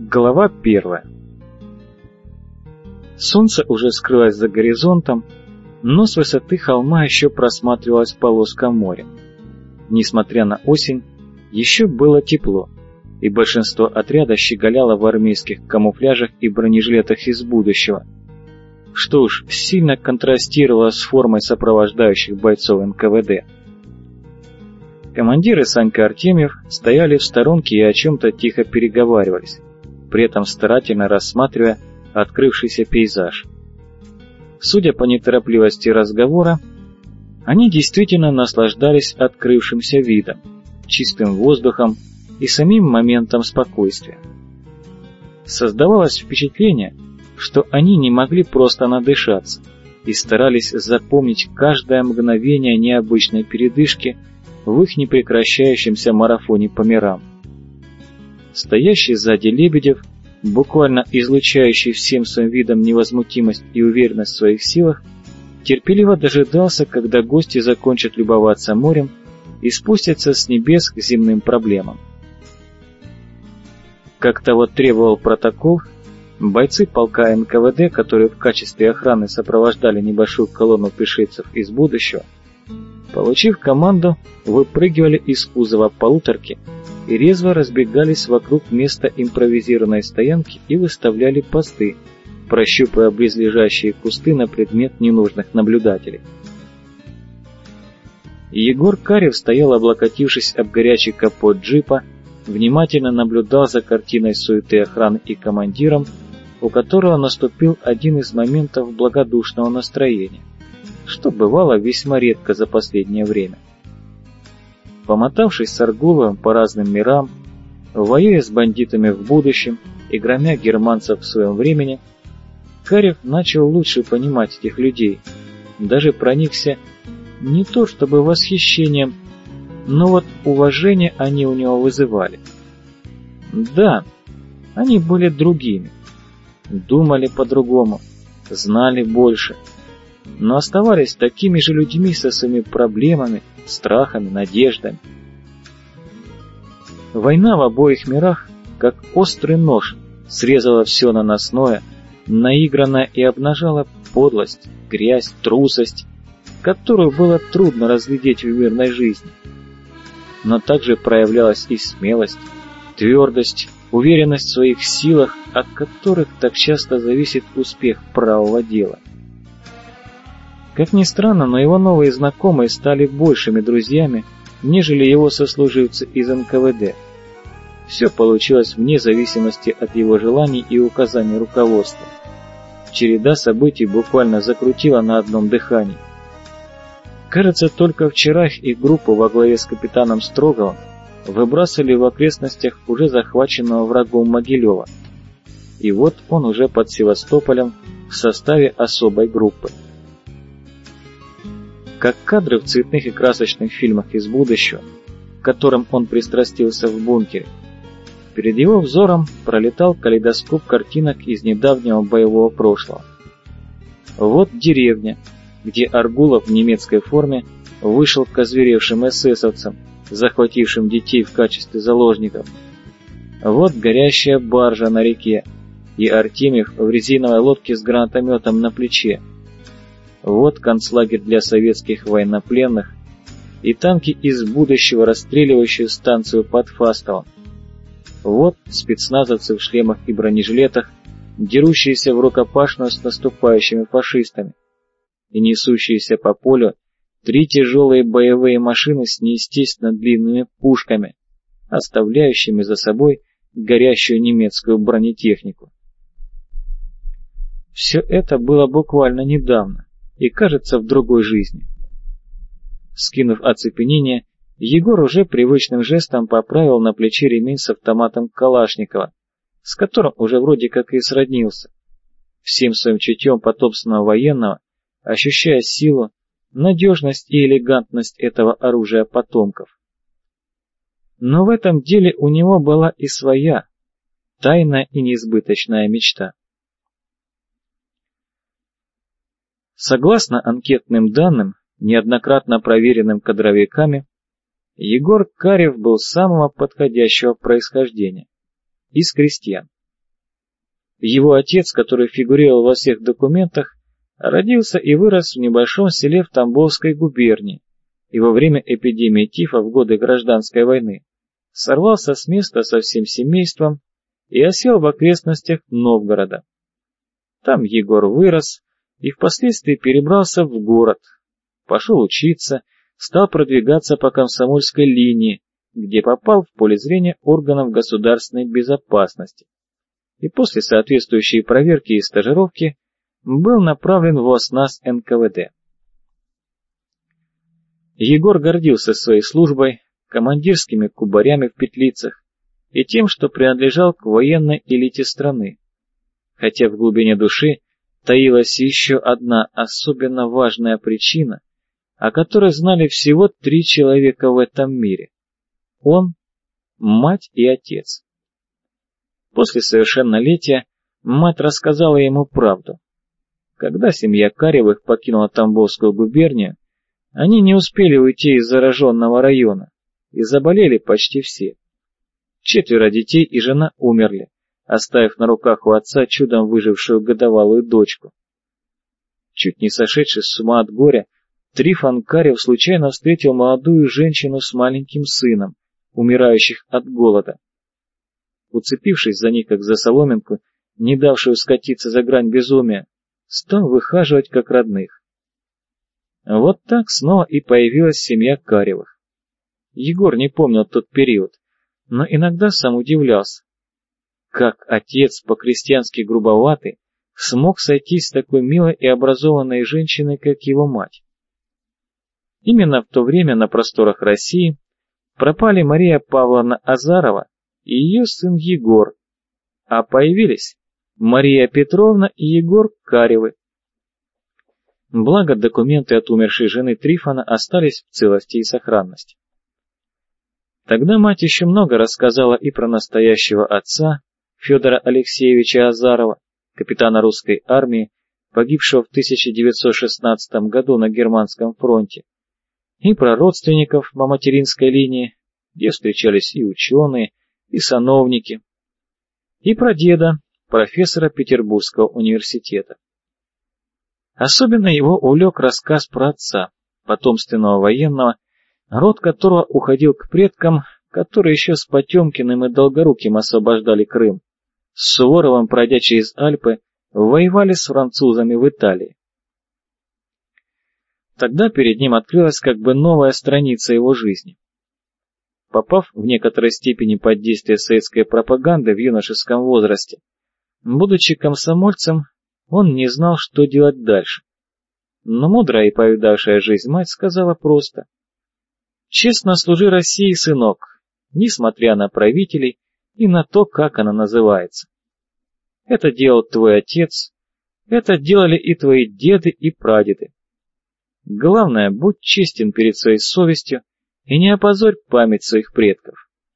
Глава 1. Солнце уже скрылось за горизонтом, но с высоты холма еще просматривалась полоска моря. Несмотря на осень, еще было тепло, и большинство отряда щеголяло в армейских камуфляжах и бронежилетах из будущего, что уж сильно контрастировало с формой сопровождающих бойцов НКВД. Командир и Санька Артемьев стояли в сторонке и о чем-то тихо переговаривались, при этом старательно рассматривая открывшийся пейзаж. Судя по неторопливости разговора, они действительно наслаждались открывшимся видом, чистым воздухом и самим моментом спокойствия. Создавалось впечатление, что они не могли просто надышаться и старались запомнить каждое мгновение необычной передышки в их непрекращающемся марафоне по мирам. Стоящий сзади Лебедев, буквально излучающий всем своим видом невозмутимость и уверенность в своих силах, терпеливо дожидался, когда гости закончат любоваться морем и спустятся с небес к земным проблемам. Как того требовал протокол, бойцы полка НКВД, которые в качестве охраны сопровождали небольшую колонну пришельцев из будущего, получив команду, выпрыгивали из кузова полуторки и резво разбегались вокруг места импровизированной стоянки и выставляли посты, прощупывая близлежащие кусты на предмет ненужных наблюдателей. Егор Карев стоял, облокотившись об горячий капот джипа, внимательно наблюдал за картиной суеты охраны и командиром, у которого наступил один из моментов благодушного настроения, что бывало весьма редко за последнее время. Помотавшись с Аргуловым по разным мирам, воюя с бандитами в будущем и громя германцев в своем времени, Карев начал лучше понимать этих людей, даже проникся не то чтобы восхищением, но вот уважение они у него вызывали. Да, они были другими, думали по-другому, знали больше, но оставались такими же людьми со своими проблемами, страхами, надеждами. Война в обоих мирах, как острый нож, срезала все наносное, наигранное и обнажала подлость, грязь, трусость, которую было трудно разглядеть в мирной жизни. Но также проявлялась и смелость, твердость, уверенность в своих силах, от которых так часто зависит успех правого дела. Как ни странно, но его новые знакомые стали большими друзьями, нежели его сослуживцы из НКВД. Все получилось вне зависимости от его желаний и указаний руководства. Череда событий буквально закрутила на одном дыхании. Кажется, только вчера их группу во главе с капитаном Строговым выбрасывали в окрестностях уже захваченного врагом Могилева. И вот он уже под Севастополем в составе особой группы. Как кадры в цветных и красочных фильмах из будущего, к которым он пристрастился в бункере, перед его взором пролетал калейдоскоп картинок из недавнего боевого прошлого. Вот деревня, где Аргулов в немецкой форме вышел к озверевшим эсэсовцам, захватившим детей в качестве заложников. Вот горящая баржа на реке, и Артемьев в резиновой лодке с гранатометом на плече. Вот концлагерь для советских военнопленных и танки из будущего, расстреливающие станцию под Фастовом. Вот спецназовцы в шлемах и бронежилетах, дерущиеся в рукопашную с наступающими фашистами, и несущиеся по полю 3 тяжелые боевые машины с неестественно длинными пушками, оставляющими за собой горящую немецкую бронетехнику. Все это было буквально недавно и, кажется, в другой жизни. Скинув оцепенение, Егор уже привычным жестом поправил на плече ремень с автоматом Калашникова, с которым уже вроде как и сроднился, всем своим чутьем потомственного военного, ощущая силу, надежность и элегантность этого оружия потомков. Но в этом деле у него была и своя, тайная и несбыточная мечта. Согласно анкетным данным, неоднократно проверенным кадровиками, Егор Карев был самого подходящего происхождения, из крестьян, Его отец, который фигурировал во всех документах, родился и вырос в небольшом селе в Тамбовской губернии, и во время эпидемии тифа в годы Гражданской войны сорвался с места со всем семейством и осел в окрестностях Новгорода. Там Егор вырос и впоследствии перебрался в город, пошел учиться, стал продвигаться по комсомольской линии, где попал в поле зрения органов государственной безопасности, и после соответствующей проверки и стажировки был направлен в ОСНАС НКВД. Егор гордился своей службой, командирскими кубарями в петлицах и тем, что принадлежал к военной элите страны, хотя в глубине души таилась еще одна особенно важная причина, о которой знали всего 3 человека в этом мире: он, мать и отец. После совершеннолетия мать рассказала ему правду. Когда семья Каревых покинула Тамбовскую губернию, они не успели уйти из зараженного района, и заболели почти все. 4 детей и жена умерли, оставив на руках у отца чудом выжившую годовалую дочку. Чуть не сошедший с ума от горя, Трифон Карев случайно встретил молодую женщину с маленьким сыном, умирающих от голода. Уцепившись за них, как за соломинку, не давшую скатиться за грань безумия, стал выхаживать как родных. Вот так снова и появилась семья Каревых. Егор не помнил тот период, но иногда сам удивлялся, как отец, по-крестьянски грубоватый, смог сойтись с такой милой и образованной женщиной, как его мать. Именно в то время на просторах России пропали Мария Павловна Азарова и ее сын Егор, а появились Мария Петровна и Егор Каревы. Благо, документы от умершей жены Трифона остались в целости и сохранности. Тогда мать еще много рассказала и про настоящего отца, Федора Алексеевича Азарова, капитана русской армии, погибшего в 1916 году на Германском фронте, и про родственников по материнской линии, где встречались и ученые, и сановники, и про деда, профессора Петербургского университета. Особенно его увлек рассказ про отца, потомственного военного, род которого уходил к предкам, которые еще с Потемкиным и Долгоруким освобождали Крым, с Суворовым, пройдя через Альпы, воевали с французами в Италии. Тогда перед ним открылась как бы новая страница его жизни. Попав в некоторой степени под действие советской пропаганды в юношеском возрасте, будучи комсомольцем, он не знал, что делать дальше. Но мудрая и повидавшая жизнь мать сказала просто: «Честно служи России, сынок, несмотря на правителей и на то, как она называется. Это делал твой отец, это делали и твои деды и прадеды. Главное, будь честен перед своей совестью и не опозорь память своих предков».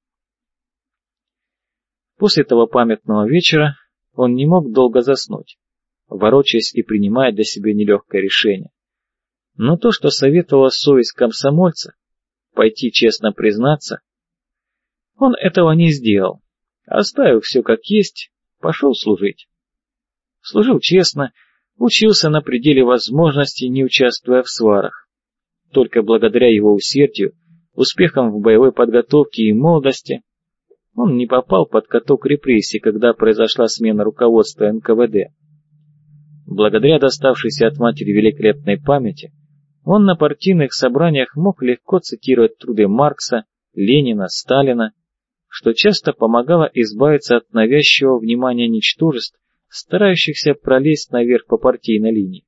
После того памятного вечера он не мог долго заснуть, ворочаясь и принимая для себя нелегкое решение. Но то, что советовала совесть комсомольца, пойти честно признаться, он этого не сделал, оставив все как есть, пошел служить. Служил честно, учился на пределе возможностей, не участвуя в сварах. Только благодаря его усердию, успехам в боевой подготовке и молодости, он не попал под каток репрессий, когда произошла смена руководства НКВД. Благодаря доставшейся от матери великолепной памяти, он на партийных собраниях мог легко цитировать труды Маркса, Ленина, Сталина, что часто помогало избавиться от навязчивого внимания ничтожеств, старающихся пролезть наверх по партийной линии.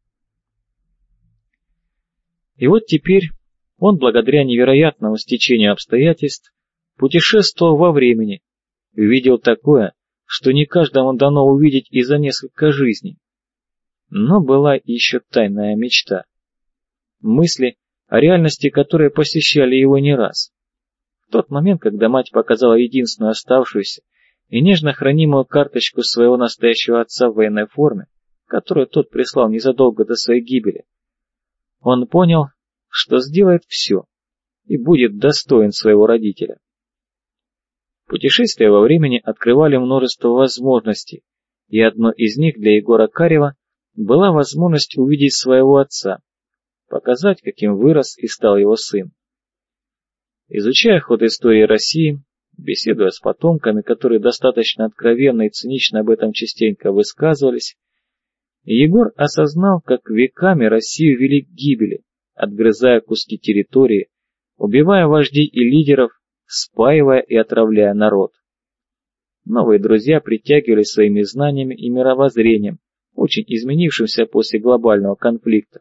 И вот теперь он, благодаря невероятному стечению обстоятельств, путешествовал во времени, увидел такое, что не каждому дано увидеть и за несколько жизней. Но была еще тайная мечта. Мысли, о реальности которой посещали его не раз. В тот момент, когда мать показала единственную оставшуюся и нежно хранимую карточку своего настоящего отца в военной форме, которую тот прислал незадолго до своей гибели, он понял, что сделает все и будет достоин своего родителя. Путешествия во времени открывали множество возможностей, и одной из них для Егора Карева была возможность увидеть своего отца, показать, каким вырос и стал его сын. Изучая ход истории России, беседуя с потомками, которые достаточно откровенно и цинично об этом частенько высказывались, Егор осознал, как веками Россию вели к гибели, отгрызая куски территории, убивая вождей и лидеров, спаивая и отравляя народ. Новые друзья притягивали своими знаниями и мировоззрением, очень изменившимся после глобального конфликта.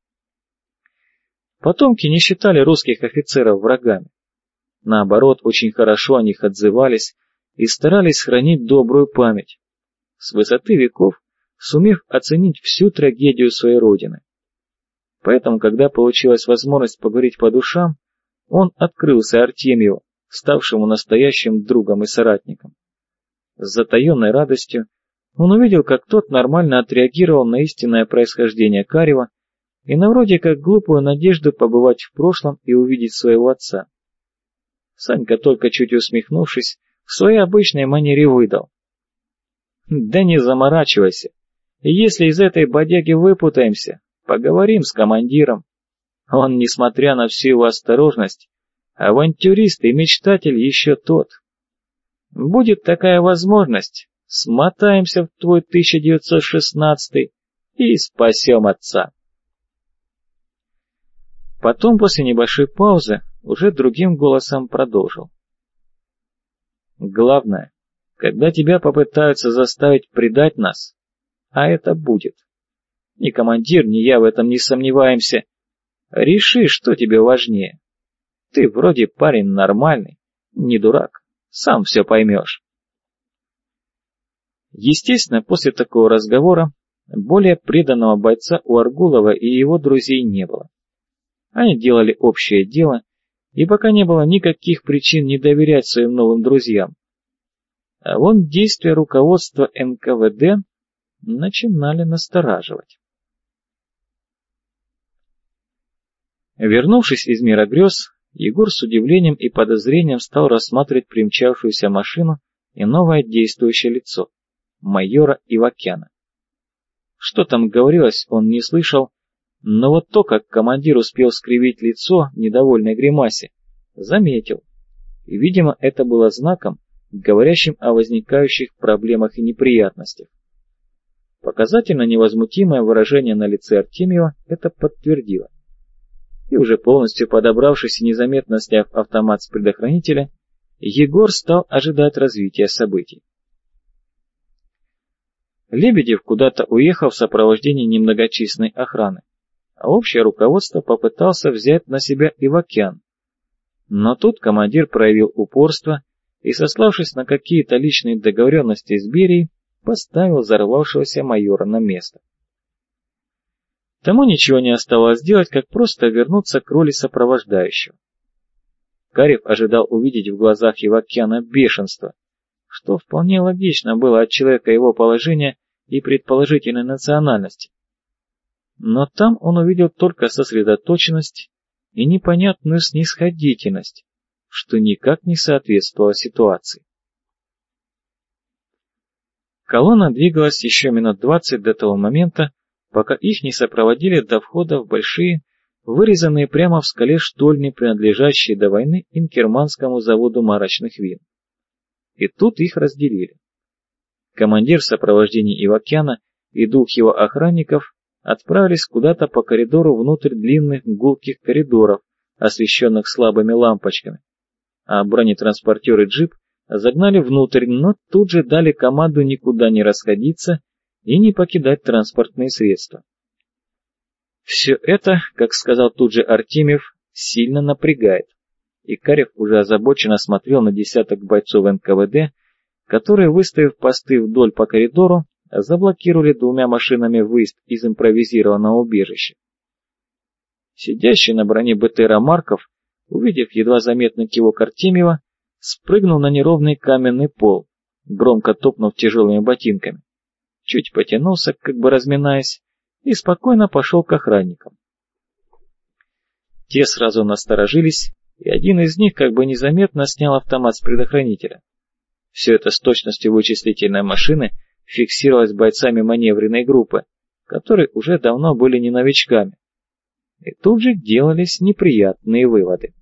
Потомки не считали русских офицеров врагами. Наоборот, очень хорошо о них отзывались и старались хранить добрую память, с высоты веков сумев оценить всю трагедию своей родины. Поэтому, когда получилась возможность поговорить по душам, он открылся Артемьеву, ставшему настоящим другом и соратником. С затаенной радостью он увидел, как тот нормально отреагировал на истинное происхождение Карева и на вроде как глупую надежду побывать в прошлом и увидеть своего отца. Санька, только чуть усмехнувшись, в своей обычной манере выдал: «Да не заморачивайся. Если из этой бодяги выпутаемся, поговорим с командиром. Он, несмотря на всю его осторожность, авантюрист и мечтатель еще тот. Будет такая возможность, смотаемся в твой 1916 и спасем отца». Потом, после небольшой паузы, уже другим голосом продолжил: «Главное, когда тебя попытаются заставить предать нас, а это будет. Ни командир, ни я в этом не сомневаемся. Реши, что тебе важнее. Ты вроде парень нормальный, не дурак, сам все поймешь». Естественно, после такого разговора более преданного бойца у Аргулова и его друзей не было. Они делали общее дело, и пока не было никаких причин не доверять своим новым друзьям. А вон действия руководства НКВД начинали настораживать. Вернувшись из мира грез, Егор с удивлением и подозрением стал рассматривать примчавшуюся машину и новое действующее лицо — майора Ивакяна. Что там говорилось, он не слышал, но вот то, как командир успел скривить лицо в недовольной гримасе, заметил. И, видимо, это было знаком, говорящим о возникающих проблемах и неприятностях. Показательно невозмутимое выражение на лице Артемьева это подтвердило. И уже полностью подобравшись и незаметно сняв автомат с предохранителя, Егор стал ожидать развития событий. Лебедев куда-то уехал в сопровождении немногочисленной охраны, а общее руководство попытался взять на себя Ивакян. Но тут командир проявил упорство и, сославшись на какие-то личные договоренности с Берией, поставил взорвавшегося майора на место. Тому ничего не оставалось делать, как просто вернуться к роли сопровождающего. Карев ожидал увидеть в глазах Ивакяна бешенство, что вполне логично было от человека его положения и предположительной национальности. Но там он увидел только сосредоточенность и непонятную снисходительность, что никак не соответствовало ситуации. Колонна двигалась еще минут 20 до того момента, пока их не сопроводили до входа в большие, вырезанные прямо в скале штольни, принадлежащие до войны Инкерманскому заводу марочных вин. И тут их разделили. Командир в сопровождении Ивакяна и двух его охранников отправились куда-то по коридору внутрь длинных гулких коридоров, освещенных слабыми лампочками, а бронетранспортер и джип загнали внутрь, но тут же дали команду никуда не расходиться и не покидать транспортные средства. Все это, как сказал тут же Артемьев, сильно напрягает, и Карев уже озабоченно смотрел на десяток бойцов НКВД, которые, выставив посты вдоль по коридору, заблокировали двумя машинами выезд из импровизированного убежища. Сидящий на броне БТРа Марков, увидев едва заметный кивок Артемьева, спрыгнул на неровный каменный пол, громко топнув тяжелыми ботинками, чуть потянулся, как бы разминаясь, и спокойно пошел к охранникам. Те сразу насторожились, и один из них как бы незаметно снял автомат с предохранителя. Все это с точностью вычислительной машины фиксировалось бойцами маневренной группы, которые уже давно были не новичками. И тут же делались неприятные выводы.